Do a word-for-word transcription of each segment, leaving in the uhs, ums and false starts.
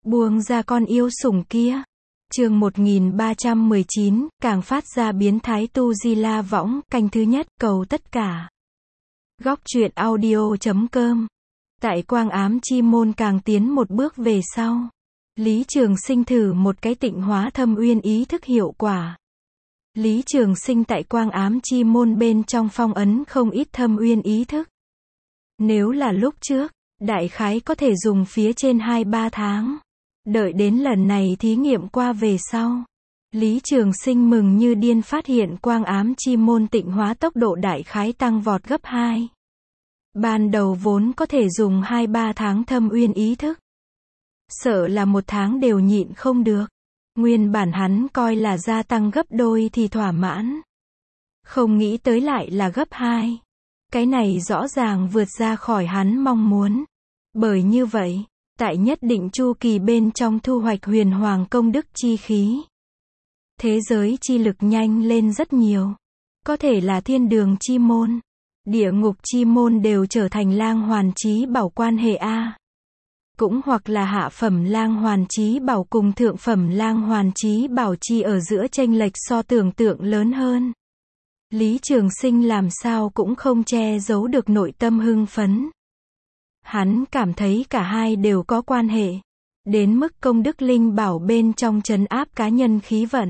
Buông ra con yêu sủng kia. Chương một nghìn ba trăm mười chín, càng phát ra biến thái tu di la võng, canh thứ nhất, cầu tất cả. Góc truyện audio chấm com. Tại Quang Ám Chi Môn càng tiến một bước về sau. Lý Trường Sinh thử một cái tịnh hóa thâm uyên ý thức hiệu quả. Lý Trường Sinh tại Quang Ám Chi Môn bên trong phong ấn không ít thâm uyên ý thức. Nếu là lúc trước, đại khái có thể dùng phía trên hai ba tháng. Đợi đến lần này thí nghiệm qua về sau. Lý Trường Sinh mừng như điên phát hiện Quang Ám Chi Môn tịnh hóa tốc độ đại khái tăng vọt gấp hai. Ban đầu vốn có thể dùng hai ba tháng thâm uyên ý thức. Sợ là một tháng đều nhịn không được. Nguyên bản hắn coi là gia tăng gấp đôi thì thỏa mãn. Không nghĩ tới lại là gấp hai. Cái này rõ ràng vượt ra khỏi hắn mong muốn. Bởi như vậy, tại nhất định chu kỳ bên trong thu hoạch huyền hoàng công đức chi khí. Thế giới chi lực nhanh lên rất nhiều. Có thể là thiên đường chi môn, địa ngục chi môn đều trở thành lang hoàn chí bảo quan hệ A. Cũng hoặc là hạ phẩm lang hoàn chí bảo cùng thượng phẩm lang hoàn chí bảo chi ở giữa chênh lệch so tưởng tượng lớn hơn. Lý Trường Sinh làm sao cũng không che giấu được nội tâm hưng phấn. Hắn cảm thấy cả hai đều có quan hệ. Đến mức công đức linh bảo bên trong trấn áp cá nhân khí vận.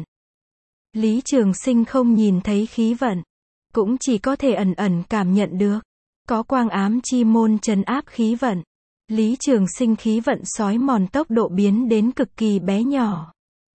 Lý Trường Sinh không nhìn thấy khí vận. Cũng chỉ có thể ẩn ẩn cảm nhận được. Có Quang Ám Chi Môn trấn áp khí vận. Lý Trường Sinh khí vận sói mòn tốc độ biến đến cực kỳ bé nhỏ.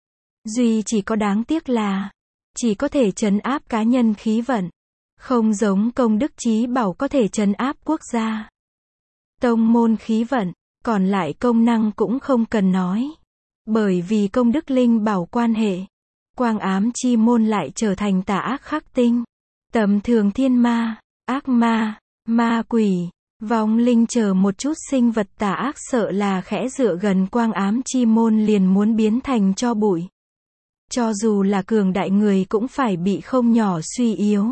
Duy chỉ có đáng tiếc là chỉ có thể trấn áp cá nhân khí vận. Không giống công đức chí bảo có thể trấn áp quốc gia. Tông môn khí vận, còn lại công năng cũng không cần nói. Bởi vì công đức linh bảo quan hệ, Quang Ám Chi Môn lại trở thành tà ác khắc tinh. Tầm thường thiên ma, ác ma, ma quỷ, vong linh chờ một chút sinh vật tà ác sợ là khẽ dựa gần Quang Ám Chi Môn liền muốn biến thành tro bụi. Cho dù là cường đại người cũng phải bị không nhỏ suy yếu.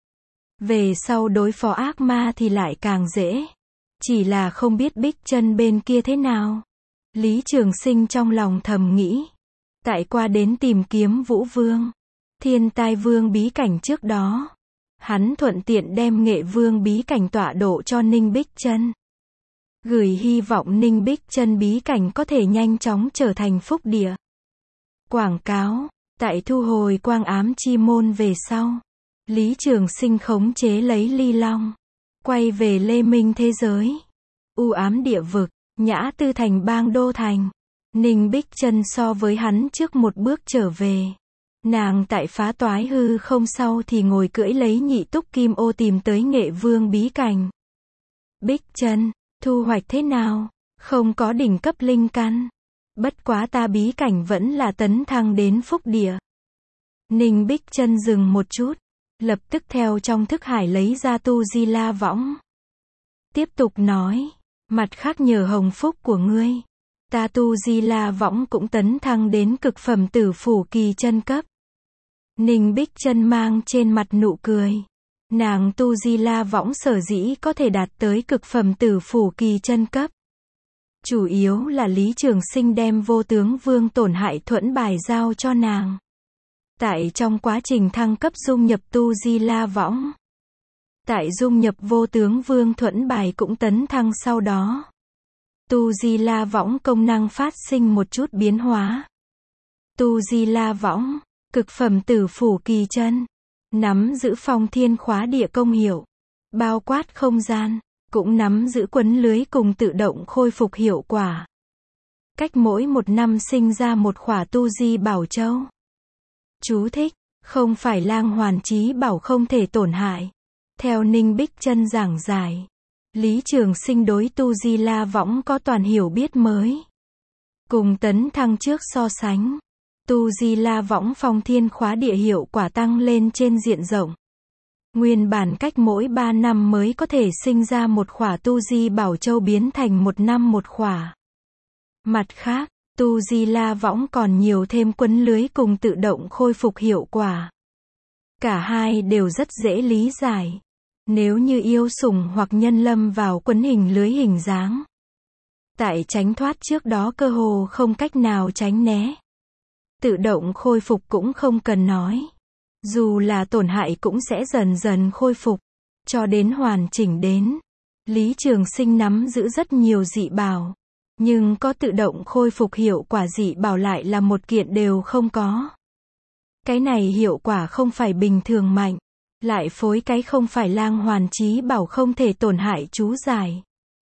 Về sau đối phó ác ma thì lại càng dễ. Chỉ là không biết Bích Chân bên kia thế nào. Lý Trường Sinh trong lòng thầm nghĩ. Tại qua đến tìm kiếm Vũ Vương, Thiên Tai Vương bí cảnh trước đó. Hắn thuận tiện đem Nghệ Vương bí cảnh tọa độ cho Ninh Bích Chân. Gửi hy vọng Ninh Bích Chân bí cảnh có thể nhanh chóng trở thành phúc địa. Quảng cáo, tại thu hồi Quang Ám Chi Môn về sau. Lý Trường Sinh khống chế lấy Ly Long. Quay về Lê Minh thế giới. U ám địa vực, Nhã Tư Thành bang đô thành. Ninh Bích Chân so với hắn trước một bước trở về. Nàng tại phá toái hư không sau thì ngồi cưỡi lấy nhị túc kim ô tìm tới Nghệ Vương bí cảnh. Bích Chân, thu hoạch thế nào? Không có đỉnh cấp linh căn. Bất quá ta bí cảnh vẫn là tấn thăng đến phúc địa. Ninh Bích Chân dừng một chút. Lập tức theo trong thức hải lấy ra tu di la võng. Tiếp tục nói. Mặt khác nhờ hồng phúc của ngươi. Ta tu di la võng cũng tấn thăng đến cực phẩm tử phủ kỳ chân cấp. Ninh Bích Chân mang trên mặt nụ cười. Nàng tu di la võng sở dĩ có thể đạt tới cực phẩm tử phủ kỳ chân cấp. Chủ yếu là Lý Trường Sinh đem vô tướng vương tổn hại thuẫn bài giao cho nàng. Tại trong quá trình thăng cấp dung nhập tu di la võng. Tại dung nhập vô tướng vương thuẫn bài cũng tấn thăng sau đó. Tu di la võng công năng phát sinh một chút biến hóa. Tu di la võng, cực phẩm tử phủ kỳ chân. Nắm giữ phong thiên khóa địa công hiệu. Bao quát không gian. Cũng nắm giữ quấn lưới cùng tự động khôi phục hiệu quả. Cách mỗi một năm sinh ra một khỏa tu di bảo châu. Chú thích, không phải lang hoàn chí bảo không thể tổn hại. Theo Ninh Bích Chân giảng giải, Lý Trường Sinh đối tu di la võng có toàn hiểu biết mới. Cùng tấn thăng trước so sánh, tu di la võng phong thiên khóa địa hiệu quả tăng lên trên diện rộng. Nguyên bản cách mỗi ba năm mới có thể sinh ra một khỏa tu di bảo châu biến thành một năm một khỏa. Mặt khác, tu di la võng còn nhiều thêm quấn lưới cùng tự động khôi phục hiệu quả. Cả hai đều rất dễ lý giải. Nếu như yêu sủng hoặc nhân lâm vào quấn hình lưới hình dáng. Tại tránh thoát trước đó cơ hồ không cách nào tránh né. Tự động khôi phục cũng không cần nói. Dù là tổn hại cũng sẽ dần dần khôi phục, cho đến hoàn chỉnh đến. Lý Trường Sinh nắm giữ rất nhiều dị bảo, nhưng có tự động khôi phục hiệu quả dị bảo lại là một kiện đều không có. Cái này hiệu quả không phải bình thường mạnh, lại phối cái không phải lang hoàn chí bảo không thể tổn hại chú giải.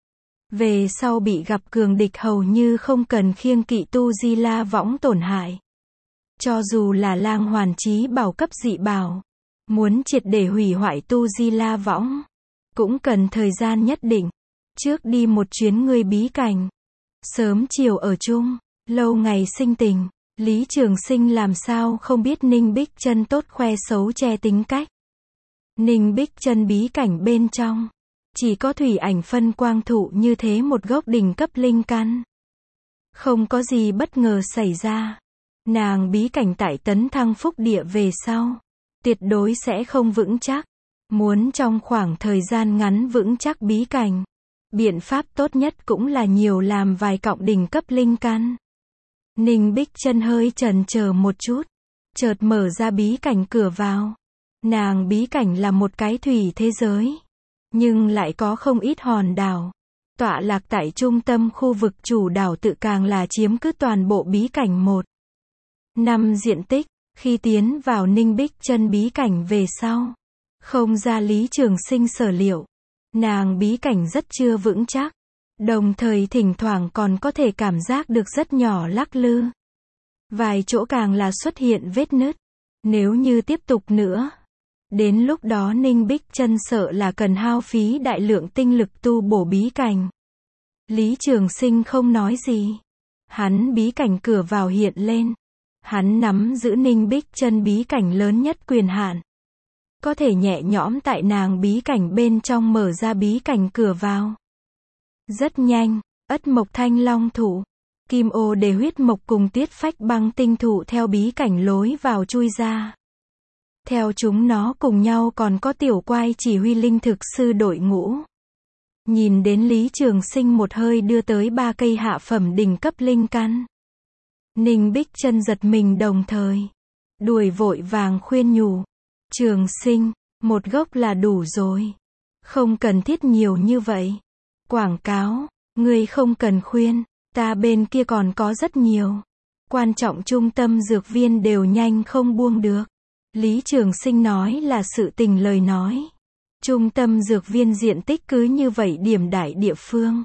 Về sau bị gặp cường địch hầu như không cần khiêng kỵ tu di la võng tổn hại. Cho dù là lang hoàn chí bảo cấp dị bảo, muốn triệt để hủy hoại tu di la võng, cũng cần thời gian nhất định. Trước đi một chuyến ngươi bí cảnh, sớm chiều ở chung, lâu ngày sinh tình. Lý Trường Sinh làm sao không biết Ninh Bích Chân tốt khoe xấu che tính cách. Ninh Bích Chân bí cảnh bên trong, chỉ có thủy ảnh phân quang thụ như thế một gốc đỉnh cấp linh căn. Không có gì bất ngờ xảy ra. Nàng bí cảnh tại tấn thăng phúc địa về sau, tuyệt đối sẽ không vững chắc. Muốn trong khoảng thời gian ngắn vững chắc bí cảnh, biện pháp tốt nhất cũng là nhiều làm vài cọng đỉnh cấp linh căn. Ninh Bích Chân hơi chần chờ một chút, chợt mở ra bí cảnh cửa vào. Nàng bí cảnh là một cái thủy thế giới, nhưng lại có không ít hòn đảo. Tọa lạc tại trung tâm khu vực chủ đảo tự càng là chiếm cứ toàn bộ bí cảnh một năm diện tích. Khi tiến vào Ninh Bích Chân bí cảnh về sau, không ra Lý Trường Sinh sở liệu, nàng bí cảnh rất chưa vững chắc, đồng thời thỉnh thoảng còn có thể cảm giác được rất nhỏ lắc lư. Vài chỗ càng là xuất hiện vết nứt. Nếu như tiếp tục nữa, đến lúc đó Ninh Bích Chân sợ là cần hao phí đại lượng tinh lực tu bổ bí cảnh. Lý Trường Sinh không nói gì. Hắn bí cảnh cửa vào hiện lên. Hắn nắm giữ Ninh Bích Chân bí cảnh lớn nhất quyền hạn, có thể nhẹ nhõm tại nàng bí cảnh bên trong mở ra bí cảnh cửa vào. Rất nhanh, ất mộc thanh long thụ, kim ô đề huyết mộc cùng tiết phách băng tinh thụ theo bí cảnh lối vào chui ra. Theo chúng nó cùng nhau còn có tiểu quai chỉ huy linh thực sư đội ngũ. Nhìn đến Lý Trường Sinh một hơi đưa tới ba cây hạ phẩm đỉnh cấp linh căn, Ninh Bích Chân giật mình đồng thời đuổi vội vàng khuyên nhủ. Trường Sinh, một gốc là đủ rồi. Không cần thiết nhiều như vậy. Quảng cáo, ngươi không cần khuyên, ta bên kia còn có rất nhiều. Quan trọng trung tâm dược viên đều nhanh không buông được. Lý Trường Sinh nói là sự tình lời nói. Trung tâm dược viên diện tích cứ như vậy điểm đại địa phương.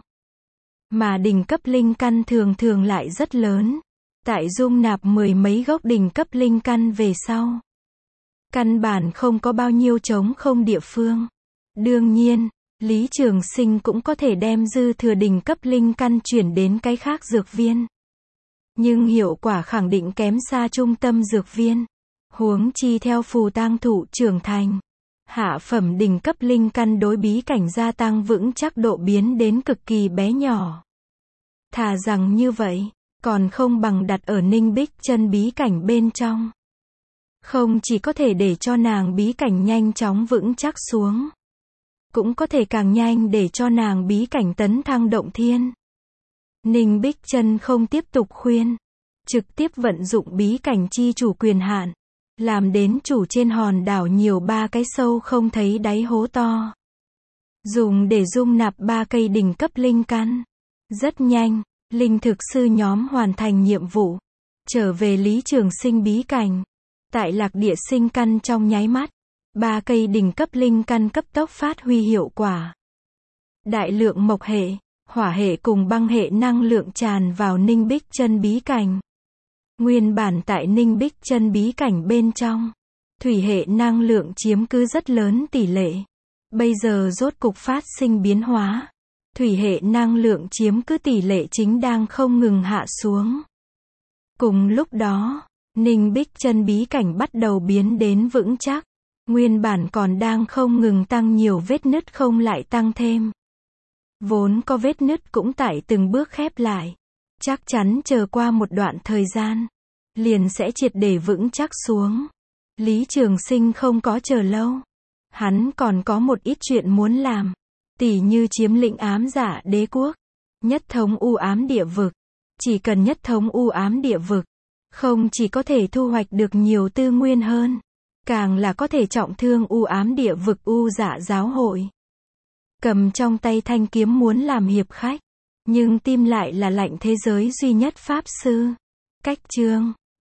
Mà đỉnh cấp linh căn thường thường lại rất lớn. Tại dung nạp mười mấy gốc đỉnh cấp linh căn về sau, căn bản không có bao nhiêu trống không địa phương. Đương nhiên, Lý Trường Sinh cũng có thể đem dư thừa đỉnh cấp linh căn chuyển đến cái khác dược viên. Nhưng hiệu quả khẳng định kém xa trung tâm dược viên. Huống chi theo phù tang thụ trưởng thành, hạ phẩm đỉnh cấp linh căn đối bí cảnh gia tăng vững chắc độ biến đến cực kỳ bé nhỏ. Thà rằng như vậy, còn không bằng đặt ở Ninh Bích Chân bí cảnh bên trong. Không chỉ có thể để cho nàng bí cảnh nhanh chóng vững chắc xuống, cũng có thể càng nhanh để cho nàng bí cảnh tấn thăng động thiên. Ninh Bích Chân không tiếp tục khuyên, trực tiếp vận dụng bí cảnh chi chủ quyền hạn, làm đến chủ trên hòn đảo nhiều ba cái sâu không thấy đáy hố to, dùng để dung nạp ba cây đỉnh cấp linh căn. Rất nhanh, linh thực sư nhóm hoàn thành nhiệm vụ, trở về Lý Trường Sinh bí cảnh. Tại lạc địa sinh căn trong nháy mắt, ba cây đỉnh cấp linh căn cấp tốc phát huy hiệu quả. Đại lượng mộc hệ, hỏa hệ cùng băng hệ năng lượng tràn vào Ninh Bích Chân bí cảnh. Nguyên bản tại Ninh Bích Chân bí cảnh bên trong, thủy hệ năng lượng chiếm cứ rất lớn tỷ lệ. Bây giờ rốt cục phát sinh biến hóa. Thủy hệ năng lượng chiếm cứ tỷ lệ chính đang không ngừng hạ xuống. Cùng lúc đó, Ninh Bích Chân bí cảnh bắt đầu biến đến vững chắc. Nguyên bản còn đang không ngừng tăng nhiều vết nứt không lại tăng thêm. Vốn có vết nứt cũng tại từng bước khép lại. Chắc chắn chờ qua một đoạn thời gian, liền sẽ triệt để vững chắc xuống. Lý Trường Sinh không có chờ lâu. Hắn còn có một ít chuyện muốn làm. Tỉ như chiếm lĩnh ám giả đế quốc. Nhất thống u ám địa vực. Chỉ cần nhất thống u ám địa vực, không chỉ có thể thu hoạch được nhiều tư nguyên hơn, càng là có thể trọng thương u ám địa vực U Dạ giáo hội. Cầm trong tay thanh kiếm muốn làm hiệp khách, nhưng tim lại là lạnh thế giới duy nhất pháp sư. Cách chương